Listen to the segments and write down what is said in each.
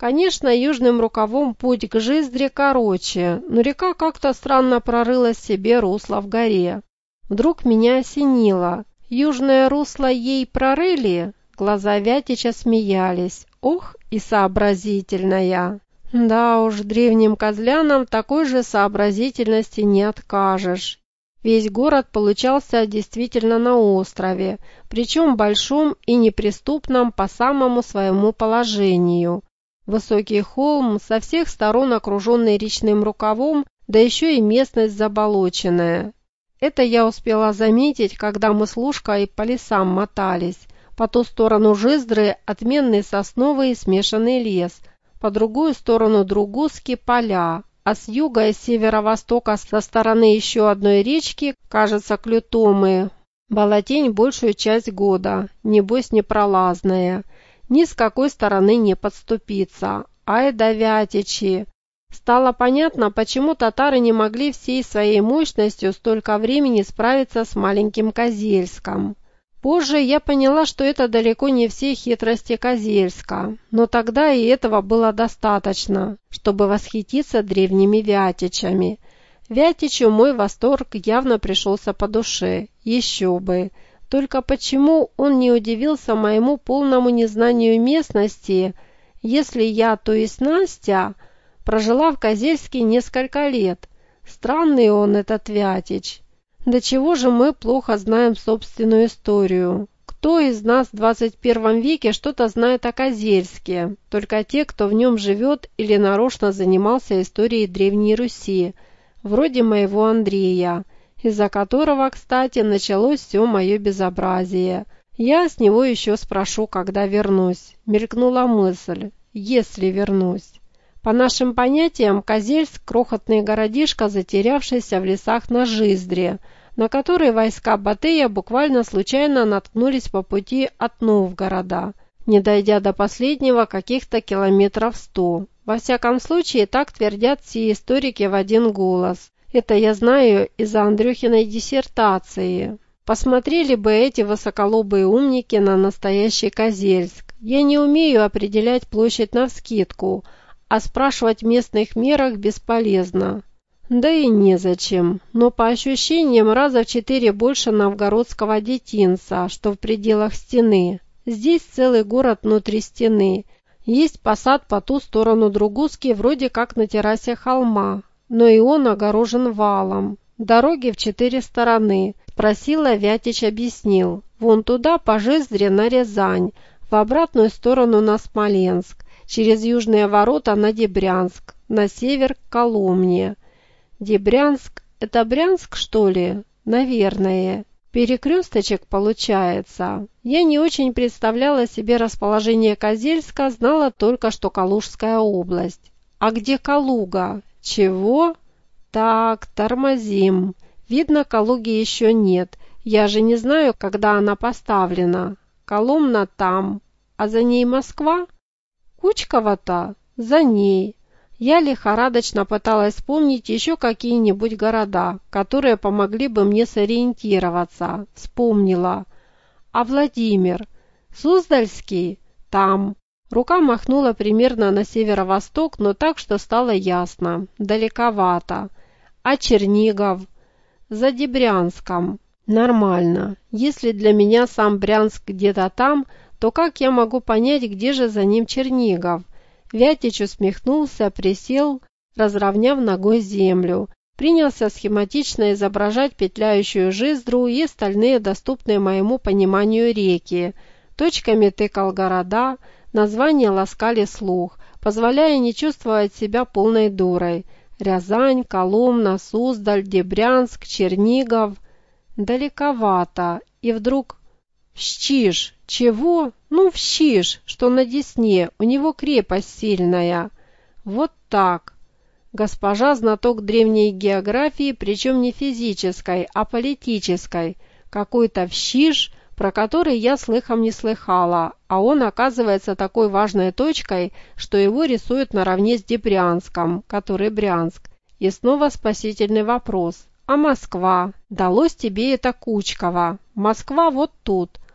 Конечно, южным рукавом путь к Жиздре короче, но река как-то странно прорыла себе русло в горе. Вдруг меня осенило. Южное русло ей прорыли? Глаза Вятича смеялись. Ох, и сообразительная! Да уж, древним козлянам такой же сообразительности не откажешь. Весь город получался действительно на острове, причем большом и неприступном по самому своему положению. Высокий холм, со всех сторон окруженный речным рукавом, да еще и местность заболоченная. Это я успела заметить, когда мы с Лушкой по лесам мотались. По ту сторону Жиздры отменный сосновый и смешанный лес, по другую сторону Другусски поля, а с юга и северо-востока со стороны еще одной речки, кажется, Клютомы, болотень большую часть года, небось непролазная. Ни с какой стороны не подступиться. Ай да Вятичи! Стало понятно, почему татары не могли всей своей мощностью столько времени справиться с маленьким Козельском. Позже я поняла, что это далеко не все хитрости Козельска, но тогда и этого было достаточно, чтобы восхититься древними Вятичами. Вятичу мой восторг явно пришелся по душе, еще бы. Только почему он не удивился моему полному незнанию местности, если я, то есть Настя, прожила в Козельске несколько лет? Странный он, этот Вятич. До чего же мы плохо знаем собственную историю? Кто из нас в 21 веке что-то знает о Козельске? Только те, кто в нем живет или нарочно занимался историей Древней Руси, вроде моего Андрея, из-за которого, кстати, началось все мое безобразие. Я с него еще спрошу, когда вернусь. Мелькнула мысль, если вернусь. По нашим понятиям, Козельск – крохотный городишко, затерявшийся в лесах на Жиздре, на который войска Батыя буквально случайно наткнулись по пути от Новгорода, не дойдя до последнего каких-то километров 100. Во всяком случае, так твердят все историки в один голос. Это я знаю из-за Андрюхиной диссертации. Посмотрели бы эти высоколобые умники на настоящий Козельск. Я не умею определять площадь навскидку, а спрашивать в местных мерах бесполезно. Да и незачем, но по ощущениям раза в 4 больше новгородского детинца, что в пределах стены. Здесь целый город внутри стены. Есть посад по ту сторону Другусски, вроде как на террасе холма, но и он огорожен валом. Дороги в 4 стороны. Спросила, Вятич объяснил. Вон туда по Жиздре на Рязань, в обратную сторону на Смоленск, через южные ворота на Дебрянск, на север к Коломне. Дебрянск – это Брянск, что ли? Наверное. Перекресточек получается. Я не очень представляла себе расположение Козельска, знала только, что Калужская область. А где Калуга? Чего? Так, тормозим. Видно, Калуги еще нет. Я же не знаю, когда она поставлена. Коломна там. А за ней Москва? Кучково-то? За ней. Я лихорадочно пыталась вспомнить еще какие-нибудь города, которые помогли бы мне сориентироваться. Вспомнила. А Владимир? Суздальский? Там. Рука махнула примерно на северо-восток, но так, что стало ясно. Далековато. А Чернигов? За Дебрянском. Нормально. Если для меня сам Брянск где-то там, то как я могу понять, где же за ним Чернигов? Вятич усмехнулся, присел, разровняв ногой землю, принялся схематично изображать петляющую Жиздру и остальные доступные моему пониманию реки. Точками тыкал города, названия ласкали слух, позволяя не чувствовать себя полной дурой. Рязань, Коломна, Суздаль, Дебрянск, Чернигов. Далековато. И вдруг... Щиж. Чего? Ну, в Щиж, что на Десне, у него крепость сильная. Вот так. Госпожа знаток древней географии, причем не физической, а политической. Какой-то Щиж, про который я слыхом не слыхала, а он оказывается такой важной точкой, что его рисуют наравне с Дебрянском, который Брянск. И снова спасительный вопрос. А Москва? Далось тебе это Кучково. Москва вот тут.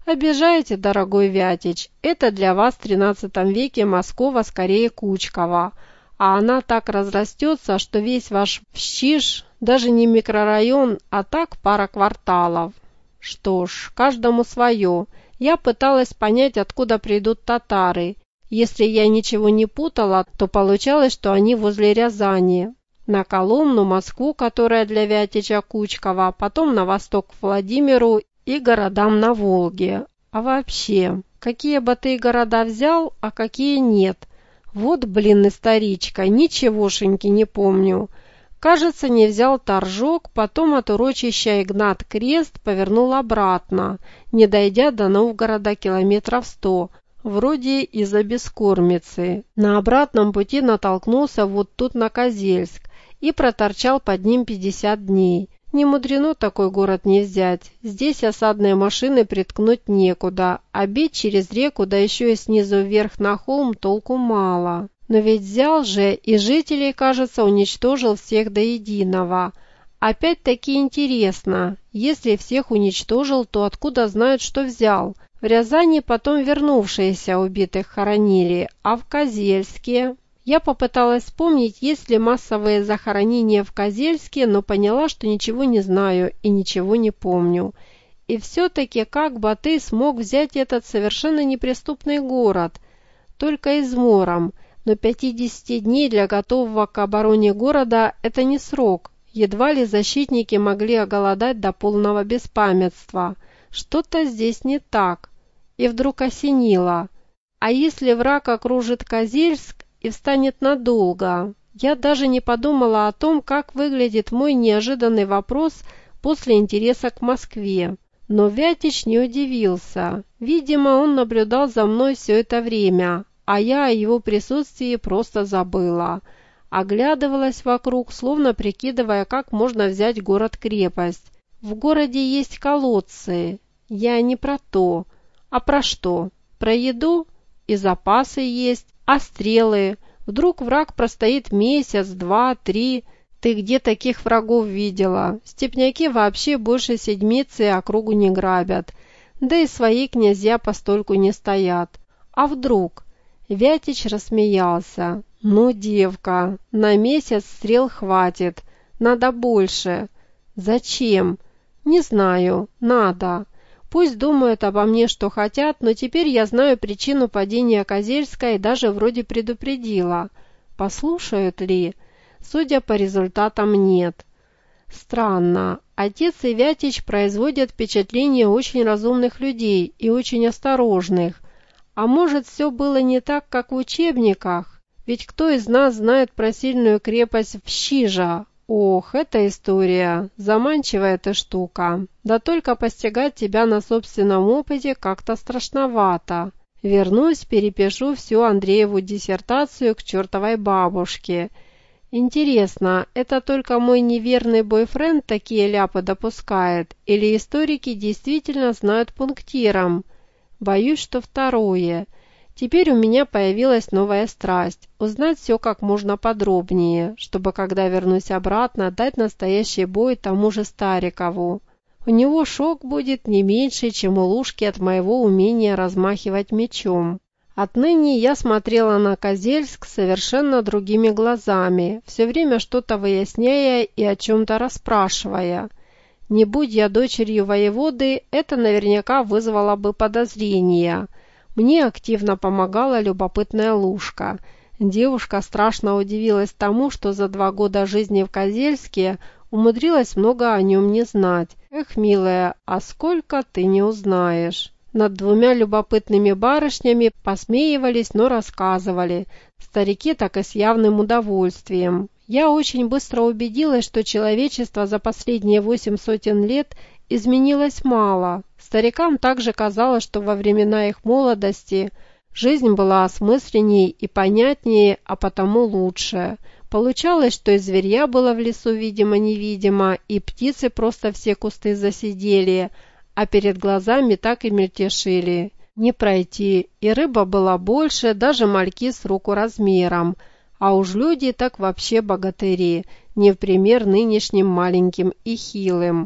Обижаете, дорогой Вятич, это для вас в XIII веке Москва скорее Кучкова, а она так разрастется, что весь ваш Вщиж даже не микрорайон, а так пара кварталов. Что ж, каждому свое. Я пыталась понять, откуда придут татары. Если я ничего не путала, то получалось, что они возле Рязани. На Коломну, Москву, которая для Вятича Кучкова, потом на восток к Владимиру и городам на Волге. А вообще, какие бы ты города взял, а какие нет? Вот, блин, историчка, ничегошеньки не помню. Кажется, не взял Торжок, потом от урочища Игнат-Крест повернул обратно, не дойдя до Новгорода километров 100, вроде из-за Бескормицы. На обратном пути натолкнулся вот тут на Козельск и проторчал под ним 50 дней. Не мудрено такой город не взять. Здесь осадные машины приткнуть некуда, а бить через реку, да еще и снизу вверх на холм, толку мало. Но ведь взял же, и жителей, кажется, уничтожил всех до единого. Опять-таки интересно, если всех уничтожил, то откуда знают, что взял? В Рязани потом вернувшиеся убитых хоронили, а в Козельске? Я попыталась вспомнить, есть ли массовые захоронения в Козельске, но поняла, что ничего не знаю и ничего не помню. И все-таки как бы ты смог взять этот совершенно неприступный город? Только измором. Но 50 дней для готового к обороне города – это не срок. Едва ли защитники могли оголодать до полного беспамятства. Что-то здесь не так. И вдруг осенило. А если враг окружит Козельск и встанет надолго? Я даже не подумала о том, как выглядит мой неожиданный вопрос после интереса к Москве. Но Вятич не удивился. Видимо, он наблюдал за мной все это время. А я о его присутствии просто забыла. Оглядывалась вокруг, словно прикидывая, как можно взять город-крепость. В городе есть колодцы. Я не про то. А про что? Про еду? И запасы есть. А стрелы? Вдруг враг простоит месяц, 2, 3. Ты где таких врагов видела? Степняки вообще больше седмицы округу не грабят. Да и свои князья постольку не стоят. А вдруг? Вятич рассмеялся. «Ну, девка, на месяц стрел хватит. Надо больше». «Зачем?» «Не знаю. Надо. Пусть думают обо мне, что хотят, но теперь я знаю причину падения Козельска и даже вроде предупредила. Послушают ли? Судя по результатам, нет». Странно. Отец и Вятич производят впечатление очень разумных людей и очень осторожных. А может, все было не так, как в учебниках? Ведь кто из нас знает про сильную крепость Вщижа? Ох, эта история, заманчивая эта штука. Да только постигать тебя на собственном опыте как-то страшновато. Вернусь, перепишу всю Андрееву диссертацию к чертовой бабушке. Интересно, это только мой неверный бойфренд такие ляпы допускает? Или историки действительно знают пунктиром? Боюсь, что второе. Теперь у меня появилась новая страсть – узнать все как можно подробнее, чтобы, когда вернусь обратно, дать настоящий бой тому же Старикову. У него шок будет не меньше, чем у Лушки от моего умения размахивать мечом. Отныне я смотрела на Козельск совершенно другими глазами, все время что-то выясняя и о чем-то расспрашивая. Не будь я дочерью воеводы, это наверняка вызвало бы подозрения. Мне активно помогала любопытная Лушка. Девушка страшно удивилась тому, что за 2 года жизни в Козельске умудрилась много о нем не знать. Эх, милая, а сколько ты не узнаешь. Над 2 любопытными барышнями посмеивались, но рассказывали. Старики так и с явным удовольствием. Я очень быстро убедилась, что человечество за последние 8 сотен лет изменилось мало. Старикам также казалось, что во времена их молодости жизнь была осмысленнее и понятнее, а потому лучше. Получалось, что и зверья было в лесу видимо-невидимо, и птицы просто все кусты засидели, а перед глазами так и мельтешили. Не пройти, и рыба была больше, даже мальки с руку размером. А уж люди так вообще богатыри, не в пример нынешним маленьким и хилым.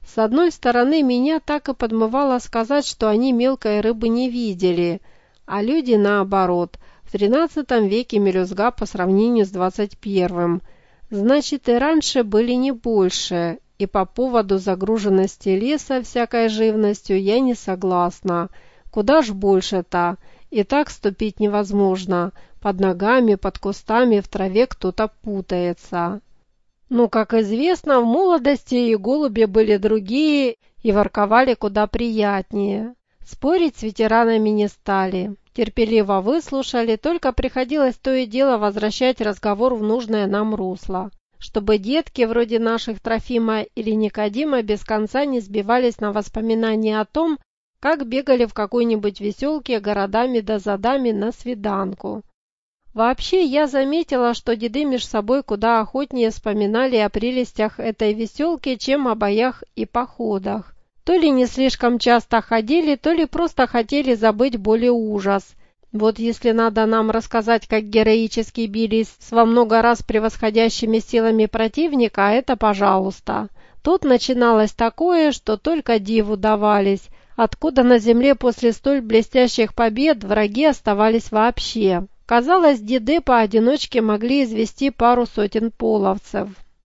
С одной стороны, меня так и подмывало сказать, что они мелкой рыбы не видели, а люди наоборот. В XIII веке мелюзга по сравнению с XXI. Значит, и раньше были не больше, и по поводу загруженности леса всякой живностью я не согласна. Куда ж больше-то? И так ступить невозможно. Под ногами, под кустами, в траве кто-то путается. Ну, как известно, в молодости и голуби были другие и ворковали куда приятнее. Спорить с ветеранами не стали. Терпеливо выслушали, только приходилось то и дело возвращать разговор в нужное нам русло, чтобы детки вроде наших Трофима или Никодима без конца не сбивались на воспоминания о том, как бегали в какой-нибудь веселке городами да задами на свиданку. Вообще, я заметила, что деды меж собой куда охотнее вспоминали о прелестях этой веселки, чем о боях и походах. То ли не слишком часто ходили, то ли просто хотели забыть боль и ужас. Вот если надо нам рассказать, как героически бились с во много раз превосходящими силами противника, это пожалуйста. Тут начиналось такое, что только диву давались, откуда на земле после столь блестящих побед враги оставались вообще. Казалось, деды поодиночке могли извести пару сотен половцев.